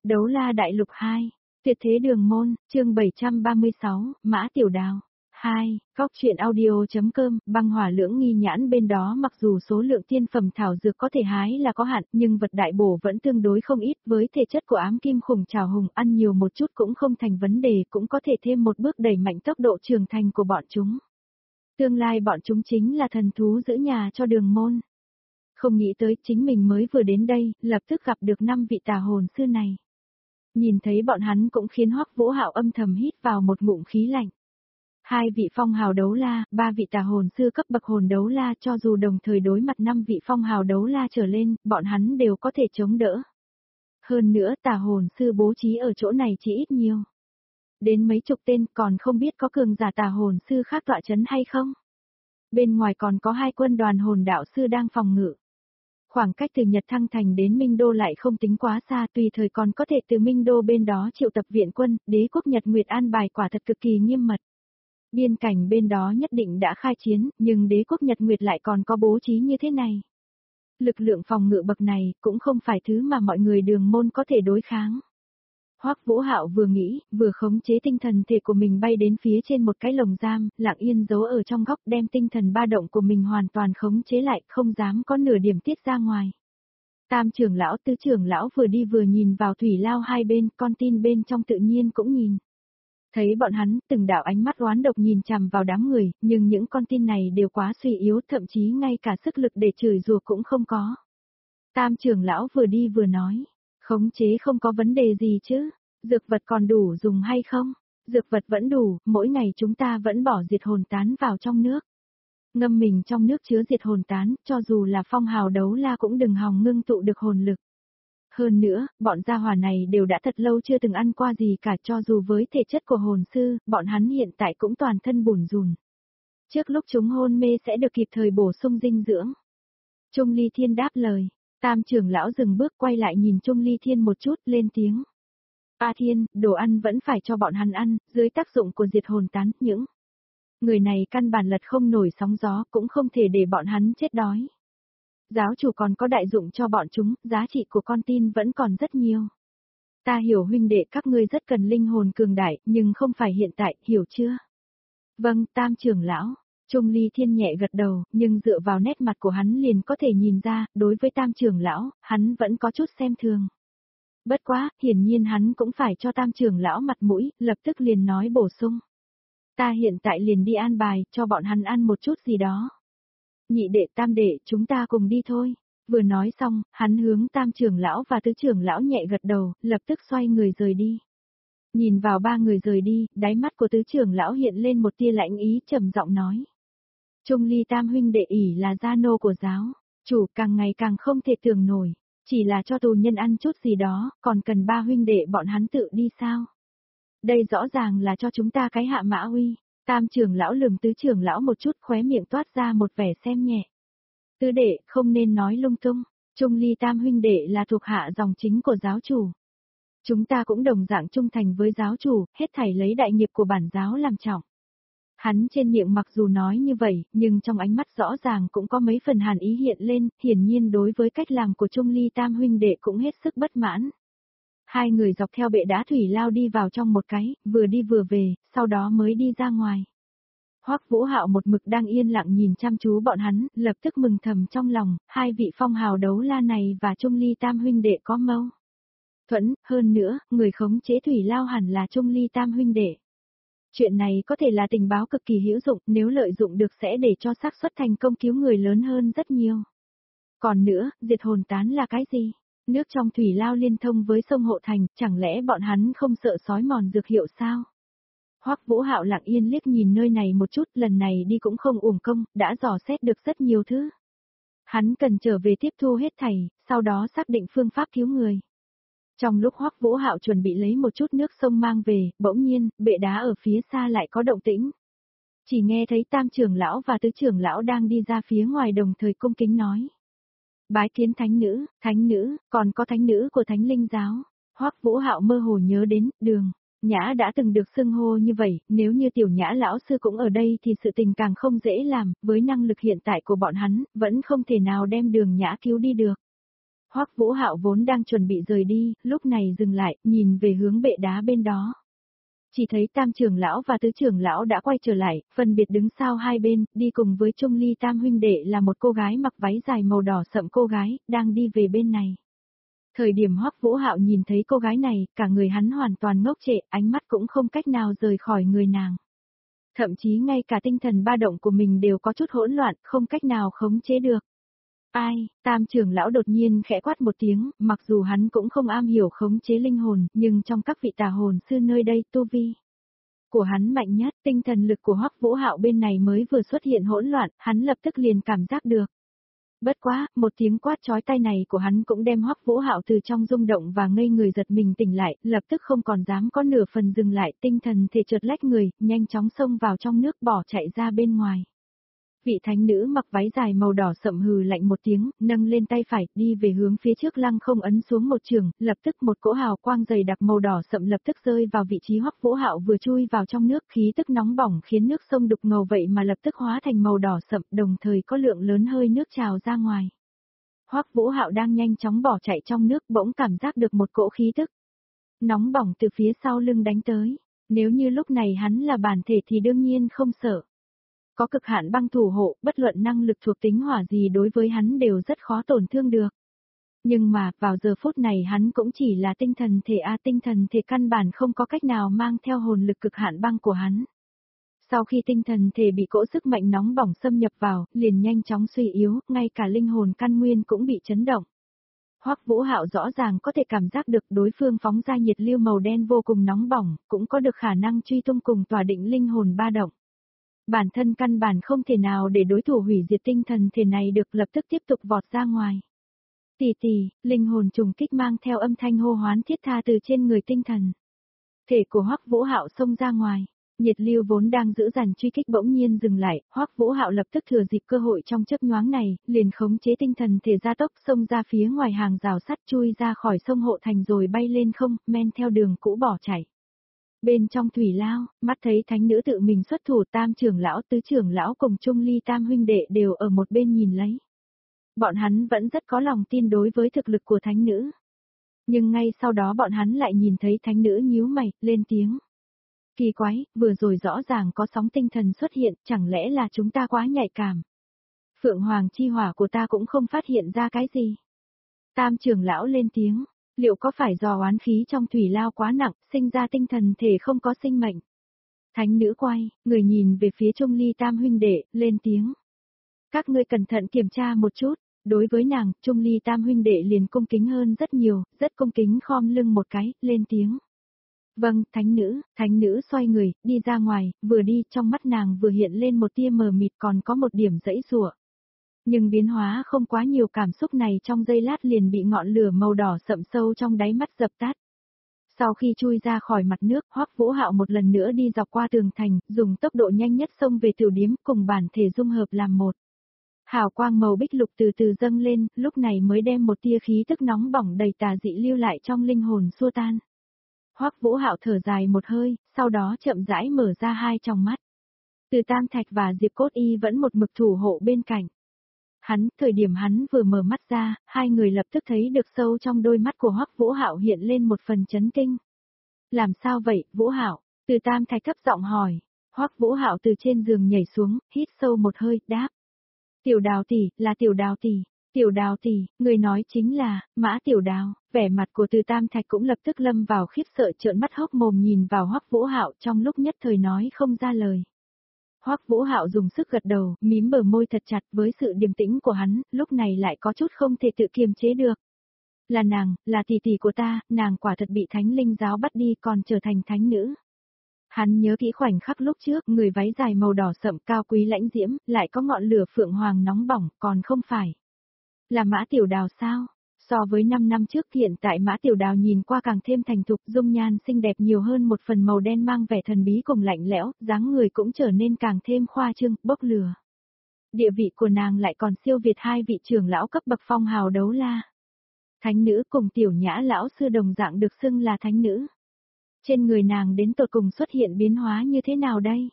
Đấu la đại lục 2, tuyệt thế đường môn, chương 736, Mã Tiểu Đào. 2, Góc truyện audio.com, băng hỏa lưỡng nghi nhãn bên đó mặc dù số lượng tiên phẩm thảo dược có thể hái là có hạn nhưng vật đại bổ vẫn tương đối không ít với thể chất của ám kim khủng trảo hùng ăn nhiều một chút cũng không thành vấn đề cũng có thể thêm một bước đẩy mạnh tốc độ trưởng thành của bọn chúng. Tương lai bọn chúng chính là thần thú giữ nhà cho đường môn. Không nghĩ tới chính mình mới vừa đến đây, lập tức gặp được 5 vị tà hồn sư này. Nhìn thấy bọn hắn cũng khiến Hoắc Vũ Hạo âm thầm hít vào một ngụm khí lạnh. 2 vị phong hào đấu la, 3 vị tà hồn sư cấp bậc hồn đấu la cho dù đồng thời đối mặt 5 vị phong hào đấu la trở lên, bọn hắn đều có thể chống đỡ. Hơn nữa tà hồn sư bố trí ở chỗ này chỉ ít nhiều. Đến mấy chục tên còn không biết có cường giả tà hồn sư khác tọa chấn hay không. Bên ngoài còn có 2 quân đoàn hồn đạo sư đang phòng ngự. Khoảng cách từ Nhật Thăng Thành đến Minh Đô lại không tính quá xa tùy thời còn có thể từ Minh Đô bên đó triệu tập viện quân, đế quốc Nhật Nguyệt an bài quả thật cực kỳ nghiêm mật. Biên cảnh bên đó nhất định đã khai chiến, nhưng đế quốc Nhật Nguyệt lại còn có bố trí như thế này. Lực lượng phòng ngự bậc này cũng không phải thứ mà mọi người đường môn có thể đối kháng. Hoắc Vũ Hạo vừa nghĩ, vừa khống chế tinh thần thể của mình bay đến phía trên một cái lồng giam, lặng yên giấu ở trong góc đem tinh thần ba động của mình hoàn toàn khống chế lại, không dám có nửa điểm tiết ra ngoài. Tam trưởng lão, tứ trưởng lão vừa đi vừa nhìn vào thủy lao hai bên, con tin bên trong tự nhiên cũng nhìn. Thấy bọn hắn, từng đạo ánh mắt oán độc nhìn chằm vào đám người, nhưng những con tin này đều quá suy yếu, thậm chí ngay cả sức lực để chửi rủa cũng không có. Tam trưởng lão vừa đi vừa nói. Khống chế không có vấn đề gì chứ, dược vật còn đủ dùng hay không? Dược vật vẫn đủ, mỗi ngày chúng ta vẫn bỏ diệt hồn tán vào trong nước. Ngâm mình trong nước chứa diệt hồn tán, cho dù là phong hào đấu la cũng đừng hòng ngưng tụ được hồn lực. Hơn nữa, bọn gia hỏa này đều đã thật lâu chưa từng ăn qua gì cả cho dù với thể chất của hồn sư, bọn hắn hiện tại cũng toàn thân bủn rùn. Trước lúc chúng hôn mê sẽ được kịp thời bổ sung dinh dưỡng. Trung Ly Thiên đáp lời. Tam trưởng lão dừng bước quay lại nhìn Trung Ly Thiên một chút, lên tiếng. A Thiên, đồ ăn vẫn phải cho bọn hắn ăn, dưới tác dụng của diệt hồn tán, những người này căn bản lật không nổi sóng gió, cũng không thể để bọn hắn chết đói. Giáo chủ còn có đại dụng cho bọn chúng, giá trị của con tin vẫn còn rất nhiều. Ta hiểu huynh đệ các ngươi rất cần linh hồn cường đại, nhưng không phải hiện tại, hiểu chưa? Vâng, Tam trưởng lão. Trung Ly Thiên nhẹ gật đầu, nhưng dựa vào nét mặt của hắn liền có thể nhìn ra, đối với Tam trưởng lão, hắn vẫn có chút xem thường. Bất quá, hiển nhiên hắn cũng phải cho Tam trưởng lão mặt mũi, lập tức liền nói bổ sung. Ta hiện tại liền đi an bài, cho bọn hắn ăn một chút gì đó. Nhị đệ tam đệ, chúng ta cùng đi thôi. Vừa nói xong, hắn hướng Tam trưởng lão và tứ trưởng lão nhẹ gật đầu, lập tức xoay người rời đi. Nhìn vào 3 người rời đi, đáy mắt của tứ trưởng lão hiện lên một tia lãnh ý trầm giọng nói. Trung Ly Tam huynh đệ ỷ là gia nô của giáo, chủ càng ngày càng không thể tưởng nổi, chỉ là cho tù nhân ăn chút gì đó, còn cần 3 huynh đệ bọn hắn tự đi sao? Đây rõ ràng là cho chúng ta cái hạ mã uy. Tam trưởng lão lườm tứ trưởng lão một chút, khóe miệng toát ra một vẻ xem nhẹ. Tứ đệ, không nên nói lung tung, Trung Ly Tam huynh đệ là thuộc hạ dòng chính của giáo chủ. Chúng ta cũng đồng dạng trung thành với giáo chủ, hết thảy lấy đại nghiệp của bản giáo làm trọng. Hắn trên miệng mặc dù nói như vậy, nhưng trong ánh mắt rõ ràng cũng có mấy phần hàn ý hiện lên, hiển nhiên đối với cách làm của Trung Ly Tam huynh đệ cũng hết sức bất mãn. 2 người dọc theo bệ đá thủy lao đi vào trong một cái, vừa đi vừa về, sau đó mới đi ra ngoài. Hoắc Vũ Hạo một mực đang yên lặng nhìn chăm chú bọn hắn, lập tức mừng thầm trong lòng, 2 vị phong hào đấu la này và Trung Ly Tam huynh đệ có mâu thuẫn, hơn nữa, người khống chế thủy lao hẳn là Trung Ly Tam huynh đệ. Chuyện này có thể là tình báo cực kỳ hữu dụng, nếu lợi dụng được sẽ để cho xác suất thành công cứu người lớn hơn rất nhiều. Còn nữa, diệt hồn tán là cái gì? Nước trong thủy lao liên thông với sông Hộ Thành, chẳng lẽ bọn hắn không sợ sói mòn dược hiệu sao? Hoắc Vũ Hạo lặng yên liếc nhìn nơi này một chút, lần này đi cũng không uổng công, đã dò xét được rất nhiều thứ. Hắn cần trở về tiếp thu hết thảy, sau đó xác định phương pháp cứu người. Trong lúc Hoắc Vũ Hạo chuẩn bị lấy một chút nước sông mang về, bỗng nhiên, bệ đá ở phía xa lại có động tĩnh. Chỉ nghe thấy Tam trưởng lão và tứ trưởng lão đang đi ra phía ngoài đồng thời cung kính nói. Bái kiến thánh nữ, còn có thánh nữ của Thánh Linh giáo. Hoắc Vũ Hạo mơ hồ nhớ đến, Đường Nhã đã từng được xưng hô như vậy, nếu như Tiểu Nhã lão sư cũng ở đây thì sự tình càng không dễ làm, với năng lực hiện tại của bọn hắn, vẫn không thể nào đem Đường Nhã cứu đi được. Hoắc Vũ Hạo vốn đang chuẩn bị rời đi, lúc này dừng lại, nhìn về hướng bệ đá bên đó. Chỉ thấy Tam trưởng lão và Tứ trưởng lão đã quay trở lại, phân biệt đứng sau hai bên, đi cùng với Trung Ly Tam huynh đệ là một cô gái mặc váy dài màu đỏ sậm, cô gái đang đi về bên này. Thời điểm Hoắc Vũ Hạo nhìn thấy cô gái này, cả người hắn hoàn toàn ngốc trệ, ánh mắt cũng không cách nào rời khỏi người nàng. Thậm chí ngay cả tinh thần ba động của mình đều có chút hỗn loạn, không cách nào khống chế được. Ai, Tam trưởng lão đột nhiên khẽ quát một tiếng, mặc dù hắn cũng không am hiểu khống chế linh hồn, nhưng trong các vị tà hồn sư nơi đây tu vi của hắn mạnh nhất, tinh thần lực của Hoắc Vũ Hạo bên này mới vừa xuất hiện hỗn loạn, hắn lập tức liền cảm giác được. Bất quá, một tiếng quát chói tai này của hắn cũng đem Hoắc Vũ Hạo từ trong rung động và ngây người giật mình tỉnh lại, lập tức không còn dám có nửa phần dừng lại, tinh thần thể chợt lách người, nhanh chóng xông vào trong nước bỏ chạy ra bên ngoài. Vị thánh nữ mặc váy dài màu đỏ sậm hừ lạnh một tiếng, nâng lên tay phải, đi về hướng phía trước, lăng không ấn xuống một trường, lập tức một cỗ hào quang dày đặc màu đỏ sậm lập tức rơi vào vị trí Hoắc Vũ Hạo vừa chui vào trong nước, khí tức nóng bỏng khiến nước sông đục ngầu vậy mà lập tức hóa thành màu đỏ sậm, đồng thời có lượng lớn hơi nước trào ra ngoài. Hoắc Vũ Hạo đang nhanh chóng bỏ chạy trong nước, bỗng cảm giác được một cỗ khí tức nóng bỏng từ phía sau lưng đánh tới. Nếu như lúc này hắn là bản thể thì đương nhiên không sợ. Có cực hạn băng thủ hộ, bất luận năng lực thuộc tính hỏa gì đối với hắn đều rất khó tổn thương được. Nhưng mà, vào giờ phút này hắn cũng chỉ là tinh thần thể tinh thần thể căn bản không có cách nào mang theo hồn lực cực hạn băng của hắn. Sau khi tinh thần thể bị cỗ sức mạnh nóng bỏng xâm nhập vào, liền nhanh chóng suy yếu, ngay cả linh hồn căn nguyên cũng bị chấn động. Hoắc Vũ Hạo rõ ràng có thể cảm giác được đối phương phóng ra nhiệt lưu màu đen vô cùng nóng bỏng, cũng có được khả năng truy tung cùng tỏa định linh hồn ba động. Bản thân căn bản không thể nào để đối thủ hủy diệt tinh thần thể này được, lập tức tiếp tục vọt ra ngoài. Tỷ tỷ, linh hồn trùng kích mang theo âm thanh hô hoán thiết tha từ trên người tinh thần thể của Hoắc Vũ Hạo xông ra ngoài. Nhiệt lưu vốn đang giữ dàn truy kích bỗng nhiên dừng lại, Hoắc Vũ Hạo lập tức thừa dịp cơ hội trong chớp nhoáng này, liền khống chế tinh thần thể gia tốc xông ra phía ngoài hàng rào sắt, chui ra khỏi sông Hộ Thành rồi bay lên không, men theo đường cũ bỏ chạy. Bên trong thủy lao, mắt thấy thánh nữ tự mình xuất thủ, Tam trưởng lão, Tứ trưởng lão cùng Trung Ly Tam huynh đệ đều ở một bên nhìn lấy. Bọn hắn vẫn rất có lòng tin đối với thực lực của thánh nữ. Nhưng ngay sau đó bọn hắn lại nhìn thấy thánh nữ nhíu mày, lên tiếng. Kỳ quái, vừa rồi rõ ràng có sóng tinh thần xuất hiện, chẳng lẽ là chúng ta quá nhạy cảm. Phượng Hoàng chi hỏa của ta cũng không phát hiện ra cái gì. Tam trưởng lão lên tiếng. Liệu có phải do oán khí trong thủy lao quá nặng, sinh ra tinh thần thể không có sinh mệnh? Thánh nữ quay, người nhìn về phía Trung Ly Tam huynh đệ, lên tiếng. Các ngươi cẩn thận kiểm tra một chút, đối với nàng, Trung Ly Tam huynh đệ liền cung kính hơn rất nhiều, rất cung kính khom lưng một cái, lên tiếng. Vâng, thánh nữ xoay người, đi ra ngoài, vừa đi trong mắt nàng vừa hiện lên một tia mờ mịt, còn có một điểm dãy rủa. Nhưng biến hóa không quá nhiều, cảm xúc này trong giây lát liền bị ngọn lửa màu đỏ sậm sâu trong đáy mắt dập tắt. Sau khi chui ra khỏi mặt nước, Hoắc Vũ Hạo một lần nữa đi dọc qua tường thành, dùng tốc độ nhanh nhất xông về tiểu điếm cùng bản thể dung hợp làm một. Hào quang màu bích lục từ từ dâng lên, lúc này mới đem một tia khí tức nóng bỏng đầy tà dị lưu lại trong linh hồn xua tan. Hoắc Vũ Hạo thở dài một hơi, sau đó chậm rãi mở ra hai tròng mắt. Từ Tam Thạch và Diệp Cốt Y vẫn một mực thủ hộ bên cạnh. Thời điểm hắn vừa mở mắt ra, hai người lập tức thấy được sâu trong đôi mắt của Hoắc Vũ Hạo hiện lên một phần chấn kinh. Làm sao vậy, Vũ Hạo? Từ Tam Thạch thấp giọng hỏi. Hoắc Vũ Hạo từ trên giường nhảy xuống, hít sâu một hơi, đáp. Tiểu Đào tỷ, là Tiểu Đào tỷ. Tiểu Đào tỷ, người nói chính là Mã Tiểu Đào. Vẻ mặt của Từ Tam Thạch cũng lập tức lâm vào khiếp sợ, trợn mắt hốc mồm nhìn vào Hoắc Vũ Hạo, trong lúc nhất thời nói không ra lời. Hoắc Vũ Hạo dùng sức gật đầu, mím bờ môi thật chặt, với sự điềm tĩnh của hắn, lúc này lại có chút không thể tự kiềm chế được. Là nàng, là tỷ tỷ của ta, nàng quả thật bị Thánh Linh giáo bắt đi còn trở thành thánh nữ. Hắn nhớ kỹ khoảnh khắc lúc trước, người váy dài màu đỏ sậm cao quý lãnh diễm, lại có ngọn lửa phượng hoàng nóng bỏng, còn không phải là Mã Tiểu Đào sao? So với 5 năm trước, hiện tại Mã Tiểu Đào nhìn qua càng thêm thành thục, dung nhan xinh đẹp nhiều hơn một phần màu đen mang vẻ thần bí cùng lạnh lẽo, dáng người cũng trở nên càng thêm khoa trương, bốc lửa. Địa vị của nàng lại còn siêu việt hai vị trưởng lão cấp bậc phong hào đấu la. Thánh nữ cùng Tiểu Nhã lão sư đồng dạng được xưng là thánh nữ. Trên người nàng đến tột cùng xuất hiện biến hóa như thế nào đây?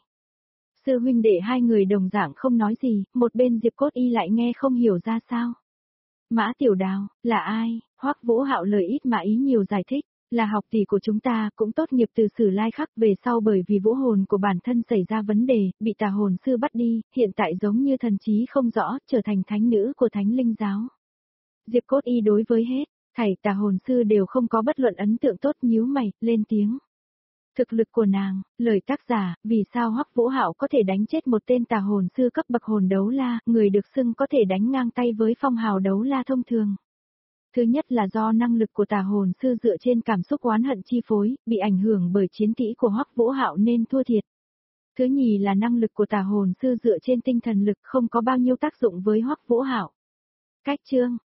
Sư huynh đệ hai người đồng dạng không nói gì, một bên Diệp Cốt Y lại nghe không hiểu ra sao. Mã Tiểu Đào, là ai? Hoắc Vũ Hạo lời ít mà ý nhiều giải thích, là học tỷ của chúng ta, cũng tốt nghiệp từ Sử Lai Khắc, về sau bởi vì vũ hồn của bản thân xảy ra vấn đề, bị tà hồn sư bắt đi, hiện tại giống như thần trí không rõ, trở thành thánh nữ của Thánh Linh giáo. Diệp Cốt Y đối với hết thảy tà hồn sư đều không có bất luận ấn tượng tốt, nhíu mày, lên tiếng. Thực lực của nàng, lời tác giả, vì sao Hoắc Vũ Hạo có thể đánh chết một tên tà hồn sư cấp bậc hồn đấu la, người được xưng có thể đánh ngang tay với phong hào đấu la thông thường. Thứ nhất là do năng lực của tà hồn sư dựa trên cảm xúc oán hận chi phối, bị ảnh hưởng bởi chiến kỹ của Hoắc Vũ Hạo nên thua thiệt. Thứ nhì là năng lực của tà hồn sư dựa trên tinh thần lực không có bao nhiêu tác dụng với Hoắc Vũ Hạo. Cách chương